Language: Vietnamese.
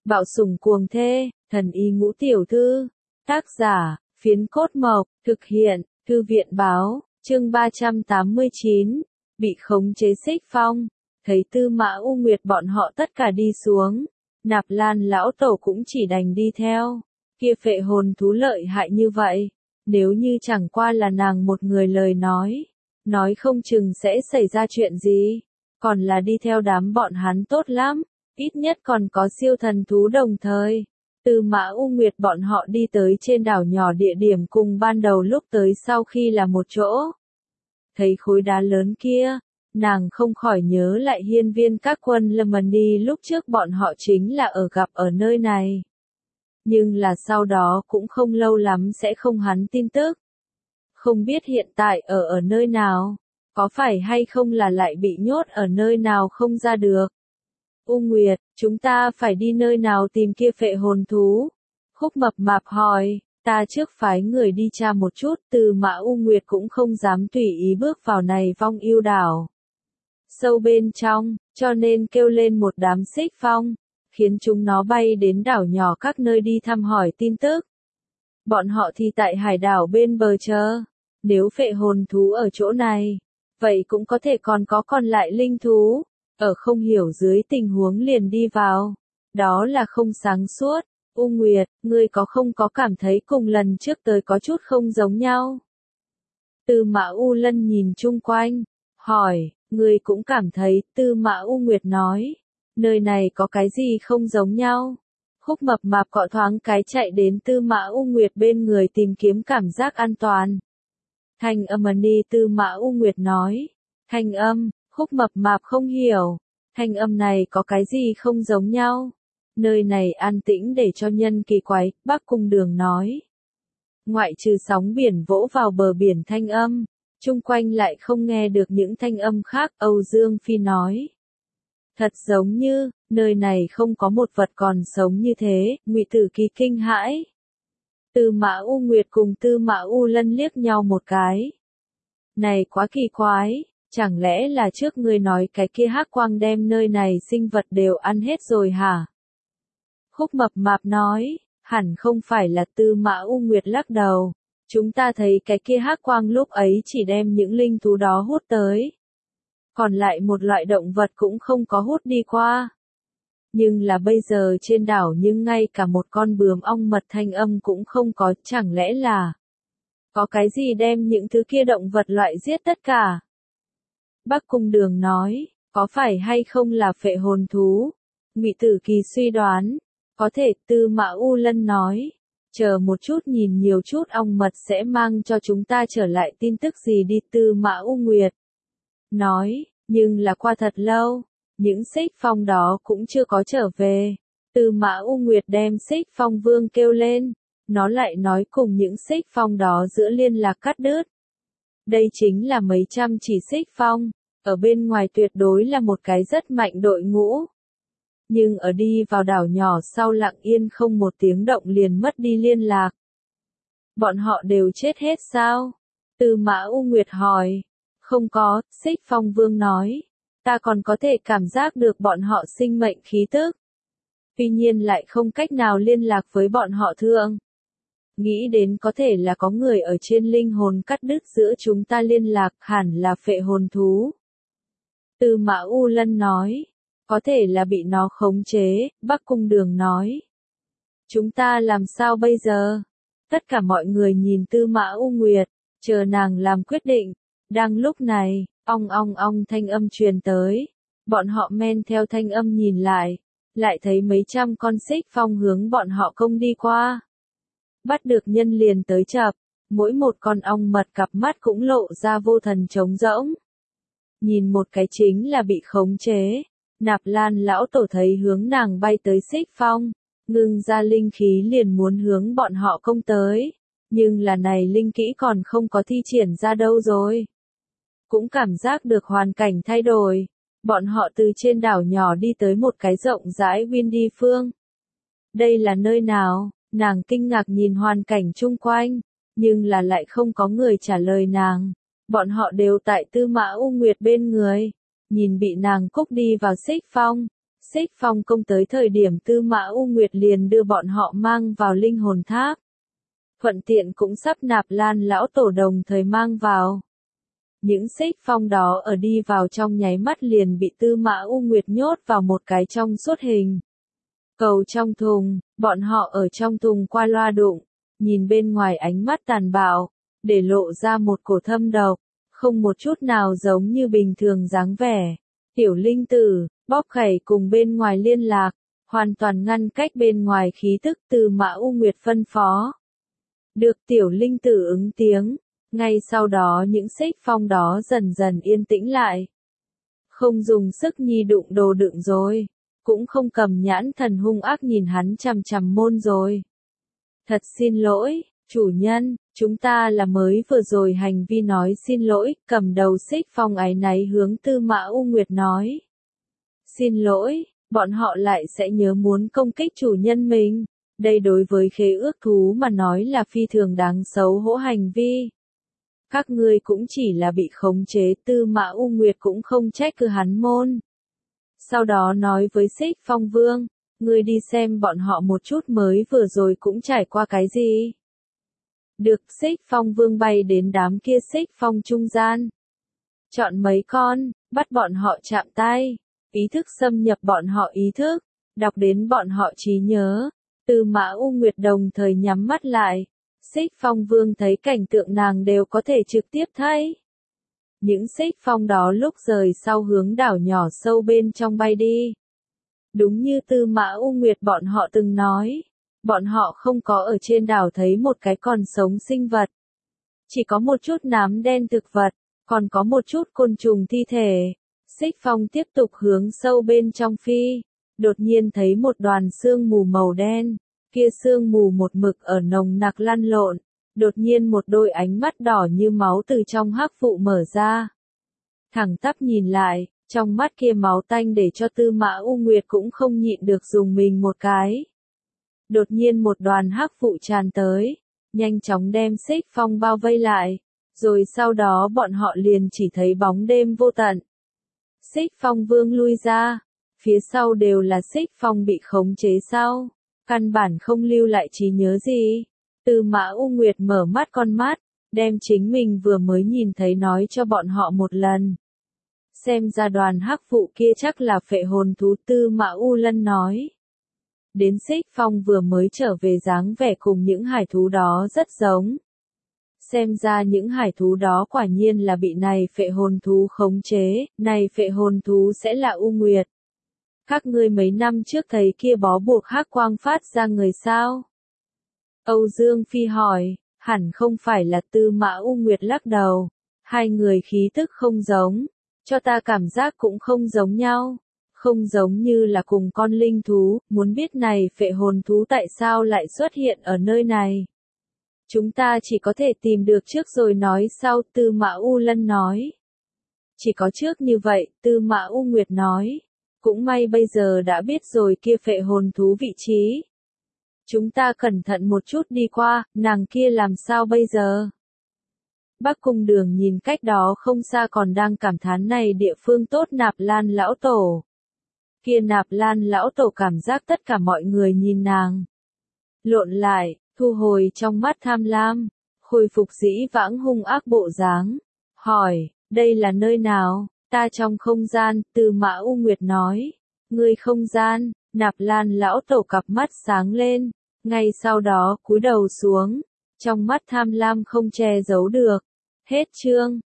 Bạo sủng cuồng thê, thần y ngũ tiểu thư. Tác giả, Phiến Cốt Mộc, thực hiện, Thư viện báo, chương 389, bị khống chế Xích Phong. Thấy Tư Mã U Nguyệt bọn họ tất cả đi xuống, Nạp Lan lão tổ cũng chỉ đành đi theo. Kia phệ hồn thú lợi hại như vậy, nếu như chẳng qua là nàng một người lời nói không chừng sẽ xảy ra chuyện gì, còn là đi theo đám bọn hắn tốt lắm, ít nhất còn có siêu thần thú đồng thời. Tư Mã U Nguyệt bọn họ đi tới trên đảo nhỏ, địa điểm cùng ban đầu lúc tới sau khi là một chỗ. Thấy khối đá lớn kia, nàng không khỏi nhớ lại hiên viên các quân Lâm đi lúc trước bọn họ chính là gặp ở nơi này. Nhưng là sau đó cũng không lâu lắm sẽ không hắn tin tức. Không biết hiện tại ở nơi nào, có phải hay không là lại bị nhốt ở nơi nào không ra được. U Nguyệt, chúng ta phải đi nơi nào tìm kia phệ hồn thú? Khúc Mập Mạp hỏi, ta trước phái người đi tra một chút. Tư Mã U Nguyệt cũng không dám tùy ý bước vào này Vong Yêu đảo sâu bên trong, cho nên kêu lên một đám Xích Phong, khiến chúng nó bay đến đảo nhỏ các nơi đi thăm hỏi tin tức. Bọn họ thì tại hải đảo bên bờ chờ, nếu phệ hồn thú ở chỗ này, vậy cũng có thể còn lại linh thú, ở không hiểu dưới tình huống liền đi vào, đó là không sáng suốt. U Nguyệt, ngươi không có cảm thấy cùng lần trước tới có chút không giống nhau? Tư Mã U Lân nhìn chung quanh, hỏi, ngươi cũng cảm thấy? Tư Mã U Nguyệt nói, nơi này có cái gì không giống nhau? Khúc Mập Mạp cọ thoáng cái chạy đến Tư Mã U Nguyệt bên người tìm kiếm cảm giác an toàn. Thanh âm đi, Tư Mã U Nguyệt nói. Thanh âm, Khúc Mập Mạp không hiểu. Thanh âm này có cái gì không giống nhau? Nơi này an tĩnh để cho nhân kỳ quái, Bắc Cung Đường nói. Ngoại trừ sóng biển vỗ vào bờ biển thanh âm, chung quanh lại không nghe được những thanh âm khác. Âu Dương Phi nói. Thật giống như, nơi này không có một vật còn sống như thế. Ngụy Tử Kỳ kinh hãi. Tư Mã U Nguyệt cùng Tư Mã U Lân liếc nhau một cái. Này quá kỳ quái, chẳng lẽ là trước ngươi nói cái kia hắc quang đem nơi này sinh vật đều ăn hết rồi hả? Khúc Mập Mạp nói, hẳn không phải là. Tư Mã U Nguyệt lắc đầu. Chúng ta thấy cái kia hắc quang lúc ấy chỉ đem những linh thú đó hút tới. Còn lại một loại động vật cũng không có hút đi qua. Nhưng là bây giờ trên đảo nhưng ngay cả một con bướm ong mật thanh âm cũng không có, chẳng lẽ là có cái gì đem những thứ kia động vật loại giết tất cả? Bắc Cung Đường nói, có phải hay không là phệ hồn thú? Ngụy Tử Kỳ suy đoán, có thể. Tư Mã U Lân nói, chờ một chút, nhìn nhiều chút ong mật sẽ mang cho chúng ta trở lại tin tức gì đi. Tư Mã U Nguyệt nói, nhưng là qua thật lâu, những Xích Phong đó cũng chưa có trở về. Tư Mã U Nguyệt đem Xích Phong Vương kêu lên, nó lại nói cùng những Xích Phong đó giữa liên lạc cắt đứt. Đây chính là mấy trăm chỉ Xích Phong, ở bên ngoài tuyệt đối là một cái rất mạnh đội ngũ. Nhưng ở đi vào đảo nhỏ sau lặng yên không một tiếng động liền mất đi liên lạc. Bọn họ đều chết hết sao? Tư Mã U Nguyệt hỏi. Không có, Xích Phong Vương nói. Ta còn có thể cảm giác được bọn họ sinh mệnh khí tức. Tuy nhiên lại không cách nào liên lạc với bọn họ thường. Nghĩ đến có thể là có người ở trên linh hồn cắt đứt giữa chúng ta liên lạc, hẳn là phệ hồn thú. Tư Mã U Lân nói. Có thể là bị nó khống chế. Bắc Cung Đường nói. Chúng ta làm sao bây giờ? Tất cả mọi người nhìn Tư Mã U Nguyệt, chờ nàng làm quyết định. Đang lúc này, ong ong ong thanh âm truyền tới. Bọn họ men theo thanh âm nhìn lại thấy mấy trăm con Xích Phong hướng bọn họ công đi qua. Bắt được nhân liền tới chập, mỗi một con ong mật cặp mắt cũng lộ ra vô thần trống rỗng. Nhìn một cái chính là bị khống chế. Nạp Lan lão tổ thấy hướng nàng bay tới Xích Phong, ngưng ra linh khí liền muốn hướng bọn họ công tới. Nhưng là này linh kỹ còn không có thi triển ra đâu rồi. Cũng cảm giác được hoàn cảnh thay đổi. Bọn họ từ trên đảo nhỏ đi tới một cái rộng rãi Windy phương. Đây là nơi nào? Nàng kinh ngạc nhìn hoàn cảnh chung quanh, nhưng là lại không có người trả lời nàng. Bọn họ đều tại Tư Mã U Nguyệt bên người. Nhìn bị nàng cúc đi vào Xích Xích Phong công tới thời điểm Tư Mã U Nguyệt liền đưa bọn họ mang vào linh hồn tháp. Thuận tiện cũng sắp Nạp Lan lão tổ đồng thời mang vào. Những Xích Phong đó ở đi vào trong nháy mắt liền bị Tư Mã U Nguyệt nhốt vào một cái trong suốt hình cầu trong thùng, bọn họ ở trong thùng qua loa đụng, nhìn bên ngoài ánh mắt tàn bạo, để lộ ra một cổ thâm độc, không một chút nào giống như bình thường dáng vẻ. Tiểu linh tử, bóp khẩy cùng bên ngoài liên lạc, hoàn toàn ngăn cách bên ngoài khí tức. Tư Mã U Nguyệt phân phó. Được, tiểu linh tử ứng tiếng, ngay sau đó những Xích Phong đó dần dần yên tĩnh lại. Không dùng sức nhi đụng đồ đựng rồi, cũng không cầm nhãn thần hung ác nhìn hắn chằm chằm môn rồi. Thật xin lỗi, chủ nhân, chúng ta là mới vừa rồi hành vi nói xin lỗi. Cầm đầu Xích Phong áy náy hướng Tư Mã U Nguyệt nói. Xin lỗi, bọn họ lại sẽ nhớ muốn công kích chủ nhân mình. Đây đối với khế ước thú mà nói là phi thường đáng xấu hổ hành vi. Các ngươi cũng chỉ là bị khống chế. Tư Mã U Nguyệt cũng không trách cứ hắn môn. Sau đó nói với Xích Phong Vương, ngươi đi xem bọn họ một chút mới vừa rồi cũng trải qua cái gì. Được, Xích Phong Vương bay đến đám kia Xích Phong trung gian. Chọn mấy con, bắt bọn họ chạm tay, ý thức xâm nhập bọn họ ý thức, đọc đến bọn họ trí nhớ. Tư Mã U Nguyệt đồng thời nhắm mắt lại. Xích Phong Vương thấy cảnh tượng nàng đều có thể trực tiếp thấy. Những Xích Phong đó lúc rời sau hướng đảo nhỏ sâu bên trong bay đi. Đúng như Tư Mã U Nguyệt bọn họ từng nói, bọn họ không có ở trên đảo thấy một cái còn sống sinh vật. Chỉ có một chút nám đen thực vật, còn có một chút côn trùng thi thể. Xích Phong tiếp tục hướng sâu bên trong phi, đột nhiên thấy một đoàn sương mù màu đen, kia sương mù một mực ở nồng nặc lăn lộn, đột nhiên một đôi ánh mắt đỏ như máu từ trong hắc vụ mở ra. Thẳng tắp nhìn lại, trong mắt kia máu tanh để cho Tư Mã U Nguyệt cũng không nhịn được dùng mình một cái. Đột nhiên một đoàn hắc vụ tràn tới, nhanh chóng đem Xích Phong bao vây lại, rồi sau đó bọn họ liền chỉ thấy bóng đêm vô tận. Xích Phong Vương lui ra, phía sau đều là Xích Phong bị khống chế sau, căn bản không lưu lại trí nhớ gì. Tư Mã U Nguyệt mở mắt con mắt, đem chính mình vừa mới nhìn thấy nói cho bọn họ một lần. Xem ra đoàn hắc vụ kia chắc là phệ hồn thú. Tư Mã U Lân nói. Đến Xích Phong vừa mới trở về dáng vẻ cùng những hải thú đó rất giống. Xem ra những hải thú đó quả nhiên là bị này phệ hồn thú khống chế, này phệ hồn thú sẽ là U Nguyệt. Các ngươi mấy năm trước thấy kia bó buộc hắc quang phát ra người sao? Âu Dương Phi hỏi, hẳn không phải là. Tư Mã U Nguyệt lắc đầu, hai người khí tức không giống, cho ta cảm giác cũng không giống nhau, không giống như là cùng con linh thú. Muốn biết này phệ hồn thú tại sao lại xuất hiện ở nơi này? Chúng ta chỉ có thể tìm được trước rồi nói sau. Tư Mã U Lân nói. Chỉ có trước như vậy. Tư Mã U Nguyệt nói. Cũng may bây giờ đã biết rồi kia phệ hồn thú vị trí. Chúng ta cẩn thận một chút đi qua, nàng kia làm sao bây giờ? Bắc Cung Đường nhìn cách đó không xa còn đang cảm thán này địa phương tốt. Nạp Lan lão tổ. Kia Nạp Lan lão tổ cảm giác tất cả mọi người nhìn nàng. Lộn lại, thu hồi trong mắt tham lam, khôi phục dĩ vãng hung ác bộ dáng. Hỏi, đây là nơi nào? Ta trong không gian. Tư Mã U Nguyệt nói. Ngươi không gian. Nạp Lan lão tổ cặp mắt sáng lên, ngay sau đó cúi đầu xuống, trong mắt tham lam không che giấu được. Hết chương.